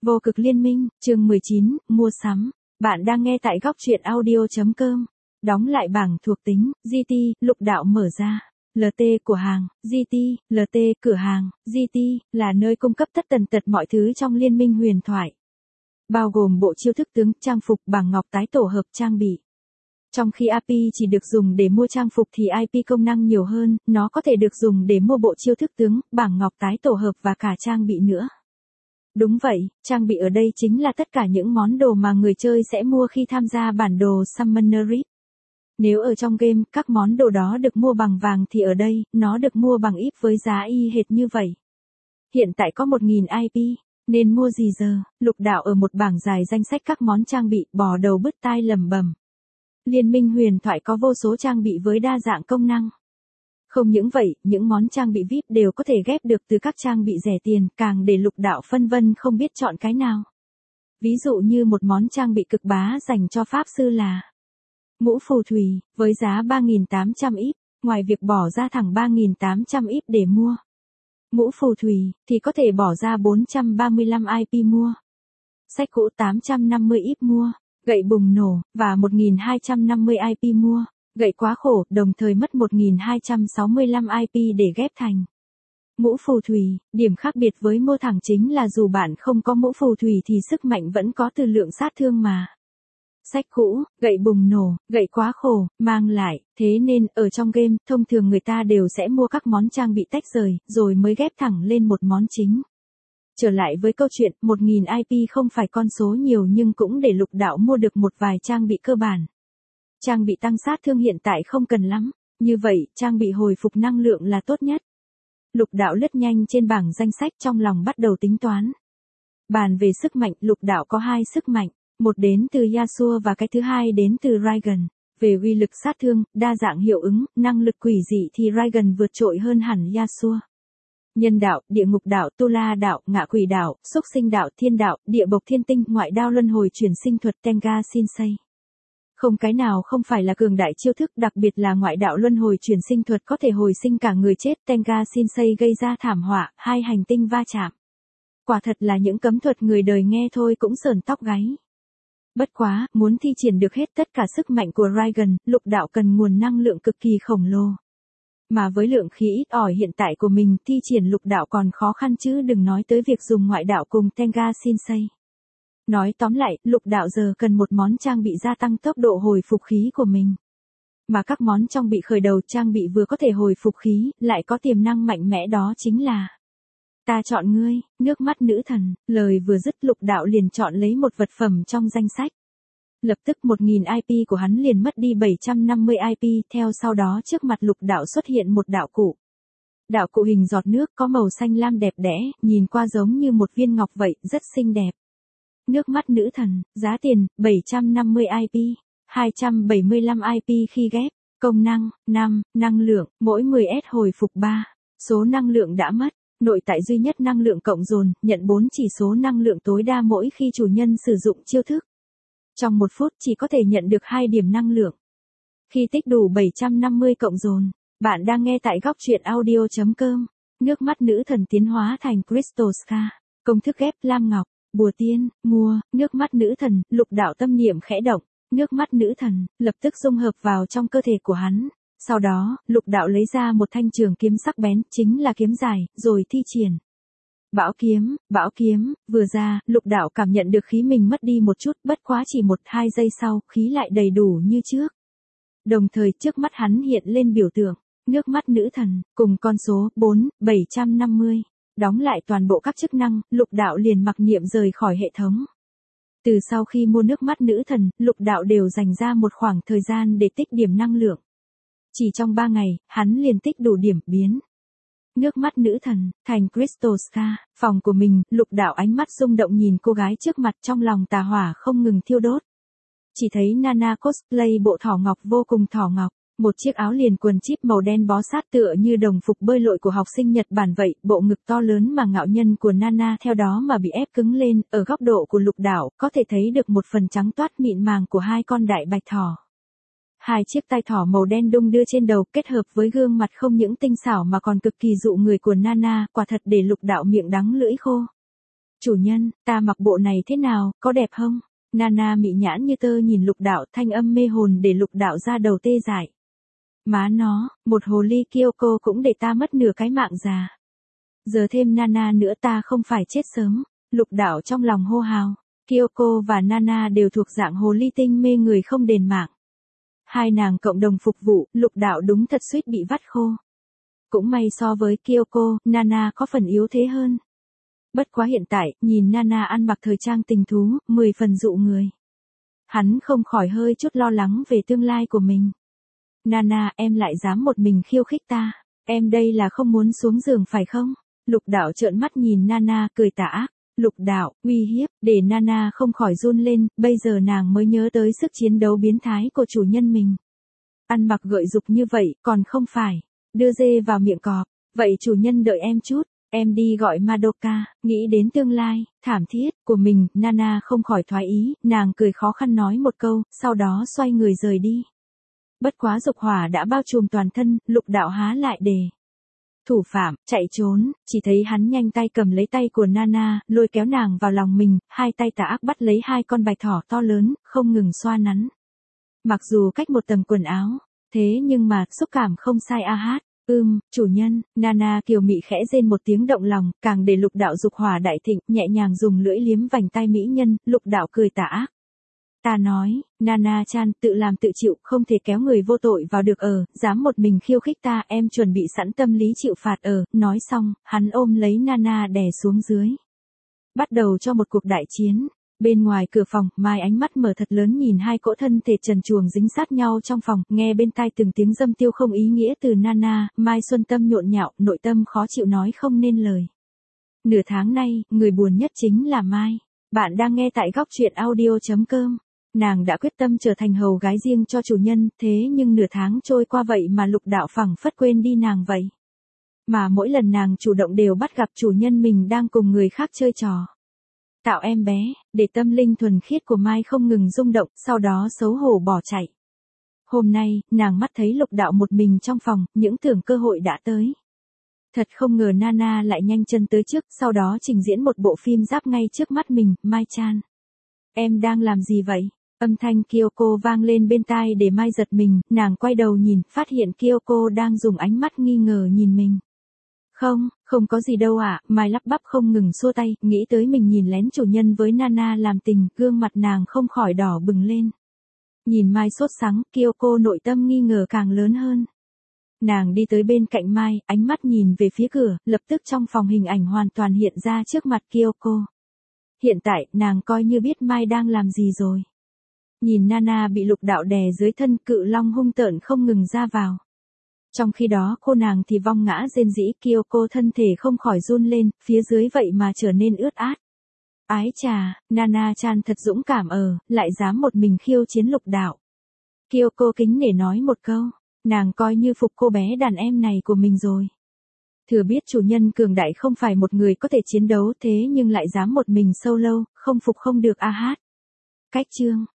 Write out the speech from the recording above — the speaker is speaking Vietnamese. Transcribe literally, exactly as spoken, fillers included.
Vô cực liên minh, chương mười chín, mua sắm. Bạn đang nghe tại góc truyện audio.com. Đóng lại bảng thuộc tính, giê tê, lục đạo mở ra. lờ tê của hàng, giê tê, lờ tê cửa hàng, giê tê, là nơi cung cấp tất tần tật mọi thứ trong liên minh huyền thoại. Bao gồm bộ chiêu thức tướng, trang phục, bảng ngọc tái tổ hợp trang bị. Trong khi a pê chỉ được dùng để mua trang phục thì i pê công năng nhiều hơn, nó có thể được dùng để mua bộ chiêu thức tướng, bảng ngọc tái tổ hợp và cả trang bị nữa. Đúng vậy, trang bị ở đây chính là tất cả những món đồ mà người chơi sẽ mua khi tham gia bản đồ Summoner Rift. Nếu ở trong game, các món đồ đó được mua bằng vàng thì ở đây, nó được mua bằng i pê với giá y hệt như vậy. Hiện tại có một nghìn i pê, nên mua gì giờ? Lục đạo ở một bảng dài danh sách các món trang bị, bò đầu bứt tai lầm bầm. Liên minh huyền thoại có vô số trang bị với đa dạng công năng. Không những vậy, những món trang bị vi ai pi đều có thể ghép được từ các trang bị rẻ tiền, càng để lục đạo phân vân không biết chọn cái nào. Ví dụ như một món trang bị cực bá dành cho pháp sư là mũ phù thủy, với giá ba nghìn tám trăm i pê, ngoài việc bỏ ra thẳng ba nghìn tám trăm i pê để mua mũ phù thủy, thì có thể bỏ ra bốn trăm ba mươi lăm i pê mua. Sách cũ tám trăm năm mươi i pê mua, gậy bùng nổ, và một nghìn hai trăm năm mươi i pê mua. Gậy quá khổ, đồng thời mất một nghìn hai trăm sáu mươi lăm i pê để ghép thành mũ phù thủy. Điểm khác biệt với mua thẳng chính là dù bạn không có mũ phù thủy thì sức mạnh vẫn có từ lượng sát thương mà sách cũ, gậy bùng nổ, gậy quá khổ, mang lại. Thế nên, ở trong game, thông thường người ta đều sẽ mua các món trang bị tách rời, rồi mới ghép thẳng lên một món chính. Trở lại với câu chuyện, một nghìn i pê không phải con số nhiều nhưng cũng để lục đạo mua được một vài trang bị cơ bản. Trang bị tăng sát thương hiện tại không cần lắm, như vậy, trang bị hồi phục năng lượng là tốt nhất. Lục đạo lướt nhanh trên bảng danh sách trong lòng bắt đầu tính toán. Bàn về sức mạnh, lục đạo có hai sức mạnh, một đến từ Yasuo và cái thứ hai đến từ Raigan. Về uy lực sát thương, đa dạng hiệu ứng, năng lực quỷ dị thì Raigan vượt trội hơn hẳn Yasuo. Nhân đạo, địa ngục đạo, tu la đạo, ngạ quỷ đạo, xúc sinh đạo, thiên đạo, địa bộc thiên tinh, ngoại đao luân hồi chuyển sinh thuật Tenga Shinsei. Không cái nào không phải là cường đại chiêu thức, đặc biệt là ngoại đạo luân hồi chuyển sinh thuật có thể hồi sinh cả người chết. Tenga Shinsei gây ra thảm họa, hai hành tinh va chạm. Quả thật là những cấm thuật người đời nghe thôi cũng sởn tóc gáy. Bất quá, muốn thi triển được hết tất cả sức mạnh của Raigan, lục đạo cần nguồn năng lượng cực kỳ khổng lồ. Mà với lượng khí ít ỏi hiện tại của mình, thi triển lục đạo còn khó khăn chứ đừng nói tới việc dùng ngoại đạo cùng Tenga Shinsei. Nói tóm lại, lục đạo giờ cần một món trang bị gia tăng tốc độ hồi phục khí của mình. Mà các món trong bị khởi đầu trang bị vừa có thể hồi phục khí, lại có tiềm năng mạnh mẽ đó chính là ta chọn ngươi, nước mắt nữ thần. Lời vừa dứt lục đạo liền chọn lấy một vật phẩm trong danh sách. Lập tức một nghìn i pê của hắn liền mất đi bảy trăm năm mươi i pê, theo sau đó trước mặt lục đạo xuất hiện một đạo cụ. Đạo cụ hình giọt nước có màu xanh lam đẹp đẽ, nhìn qua giống như một viên ngọc vậy, rất xinh đẹp. Nước mắt nữ thần, giá tiền, bảy trăm năm mươi i pê, hai trăm bảy mươi lăm i pê khi ghép, công năng, năm, năng lượng, mỗi mười S hồi phục ba, số năng lượng đã mất, nội tại duy nhất năng lượng cộng dồn, nhận bốn chỉ số năng lượng tối đa mỗi khi chủ nhân sử dụng chiêu thức. Trong một phút chỉ có thể nhận được hai điểm năng lượng. Khi tích đủ bảy trăm năm mươi cộng dồn, bạn đang nghe tại góc truyện audio.com, nước mắt nữ thần tiến hóa thành Crystal Scar, công thức ghép lam ngọc. Bùa tiên, mua, nước mắt nữ thần, lục đạo tâm niệm khẽ động, nước mắt nữ thần, lập tức dung hợp vào trong cơ thể của hắn. Sau đó, lục đạo lấy ra một thanh trường kiếm sắc bén, chính là kiếm dài, rồi thi triển. Bão kiếm, bão kiếm, vừa ra, lục đạo cảm nhận được khí mình mất đi một chút, bất quá chỉ một hai giây sau, khí lại đầy đủ như trước. Đồng thời trước mắt hắn hiện lên biểu tượng, nước mắt nữ thần, cùng con số, bốn, bảy trăm năm mươi. Đóng lại toàn bộ các chức năng, lục đạo liền mặc niệm rời khỏi hệ thống. Từ sau khi mua nước mắt nữ thần, lục đạo đều dành ra một khoảng thời gian để tích điểm năng lượng. Chỉ trong ba ngày, hắn liền tích đủ điểm biến. Nước mắt nữ thần, thành Crystal Scar, phòng của mình, lục đạo ánh mắt rung động nhìn cô gái trước mặt trong lòng tà hỏa không ngừng thiêu đốt. Chỉ thấy Nana cosplay bộ thỏ ngọc vô cùng thỏ ngọc. Một chiếc áo liền quần chip màu đen bó sát tựa như đồng phục bơi lội của học sinh Nhật Bản vậy, bộ ngực to lớn mà ngạo nhân của Nana theo đó mà bị ép cứng lên, ở góc độ của lục đạo, có thể thấy được một phần trắng toát mịn màng của hai con đại bạch thỏ. Hai chiếc tai thỏ màu đen đung đưa trên đầu kết hợp với gương mặt không những tinh xảo mà còn cực kỳ dụ người của Nana, quả thật để lục đạo miệng đắng lưỡi khô. Chủ nhân, ta mặc bộ này thế nào, có đẹp không? Nana mị nhãn như tơ nhìn Lục Đạo, thanh âm mê hồn để Lục Đạo ra đầu tê dại. Má nó, một hồ ly Kyoko cũng để ta mất nửa cái mạng già. Giờ thêm Nana nữa ta không phải chết sớm. Lục Đạo trong lòng hô hào. Kyoko và Nana đều thuộc dạng hồ ly tinh mê người không đền mạng. Hai nàng cộng đồng phục vụ, Lục Đạo đúng thật suýt bị vắt khô. Cũng may so với Kyoko, Nana có phần yếu thế hơn. Bất quá hiện tại, nhìn Nana ăn mặc thời trang tình thú, mười phần dụ người. Hắn không khỏi hơi chút lo lắng về tương lai của mình. Nana, em lại dám một mình khiêu khích ta. Em đây là không muốn xuống giường phải không? Lục Đạo trợn mắt nhìn Nana cười tà ác. Lục Đạo, uy hiếp, để Nana không khỏi run lên, bây giờ nàng mới nhớ tới sức chiến đấu biến thái của chủ nhân mình. Ăn mặc gợi dục như vậy, còn không phải. Đưa dê vào miệng cọp. Vậy chủ nhân đợi em chút. Em đi gọi Madoka, nghĩ đến tương lai, thảm thiết, của mình, Nana không khỏi thoái ý, nàng cười khó khăn nói một câu, sau đó xoay người rời đi. Bất quá dục hỏa đã bao trùm toàn thân, Lục Đạo há lại đề. Thủ phạm, chạy trốn, chỉ thấy hắn nhanh tay cầm lấy tay của Nana, lôi kéo nàng vào lòng mình, hai tay tà ác bắt lấy hai con bạch thỏ to lớn, không ngừng xoa nắn. Mặc dù cách một tầng quần áo, thế nhưng mà, xúc cảm không sai a hát. Ưm, chủ nhân, Nana kiều mị khẽ rên một tiếng động lòng, càng để Lục Đạo dục hỏa đại thịnh, nhẹ nhàng dùng lưỡi liếm vành tai mỹ nhân, Lục Đạo cười tà ác. Ta nói, Nana-chan, tự làm tự chịu, không thể kéo người vô tội vào được ở, dám một mình khiêu khích ta, em chuẩn bị sẵn tâm lý chịu phạt ở, nói xong, hắn ôm lấy Nana đè xuống dưới. Bắt đầu cho một cuộc đại chiến. Bên ngoài cửa phòng, Mai ánh mắt mở thật lớn nhìn hai cỗ thân thể trần truồng dính sát nhau trong phòng, nghe bên tai từng tiếng dâm tiêu không ý nghĩa từ Nana, Mai xuân tâm nhộn nhạo, nội tâm khó chịu nói không nên lời. Nửa tháng nay, người buồn nhất chính là Mai. Bạn đang nghe tại góc truyện audio chấm com. Nàng đã quyết tâm trở thành hầu gái riêng cho chủ nhân, thế nhưng nửa tháng trôi qua vậy mà Lục Đạo phẳng phất quên đi nàng vậy. Mà mỗi lần nàng chủ động đều bắt gặp chủ nhân mình đang cùng người khác chơi trò. Tạo em bé, để tâm linh thuần khiết của Mai không ngừng rung động, sau đó xấu hổ bỏ chạy. Hôm nay, nàng mắt thấy Lục Đạo một mình trong phòng, những tưởng cơ hội đã tới. Thật không ngờ Nana lại nhanh chân tới trước, sau đó trình diễn một bộ phim giáp ngay trước mắt mình, Mai-chan. Em đang làm gì vậy? Âm thanh Kyoko vang lên bên tai để Mai giật mình, nàng quay đầu nhìn, phát hiện Kyoko đang dùng ánh mắt nghi ngờ nhìn mình. Không, không có gì đâu ạ, à. Mai lắp bắp không ngừng xua tay, nghĩ tới mình nhìn lén chủ nhân với Nana làm tình, gương mặt nàng không khỏi đỏ bừng lên. Nhìn Mai sốt sắng, Kyoko nội tâm nghi ngờ càng lớn hơn. Nàng đi tới bên cạnh Mai, ánh mắt nhìn về phía cửa, lập tức trong phòng hình ảnh hoàn toàn hiện ra trước mặt Kyoko. Hiện tại, nàng coi như biết Mai đang làm gì rồi. Nhìn Nana bị Lục Đạo đè dưới thân, cự long hung tợn không ngừng ra vào. Trong khi đó cô nàng thì vong ngã rên rỉ, Kyoko thân thể không khỏi run lên, phía dưới vậy mà trở nên ướt át. Ái chà, Nana-chan thật dũng cảm ở, lại dám một mình khiêu chiến Lục Đạo. Kyoko kính nể nói một câu, nàng coi như phục cô bé đàn em này của mình rồi. Thừa biết chủ nhân cường đại không phải một người có thể chiến đấu thế nhưng lại dám một mình solo, không phục không được a hát. Cách chương,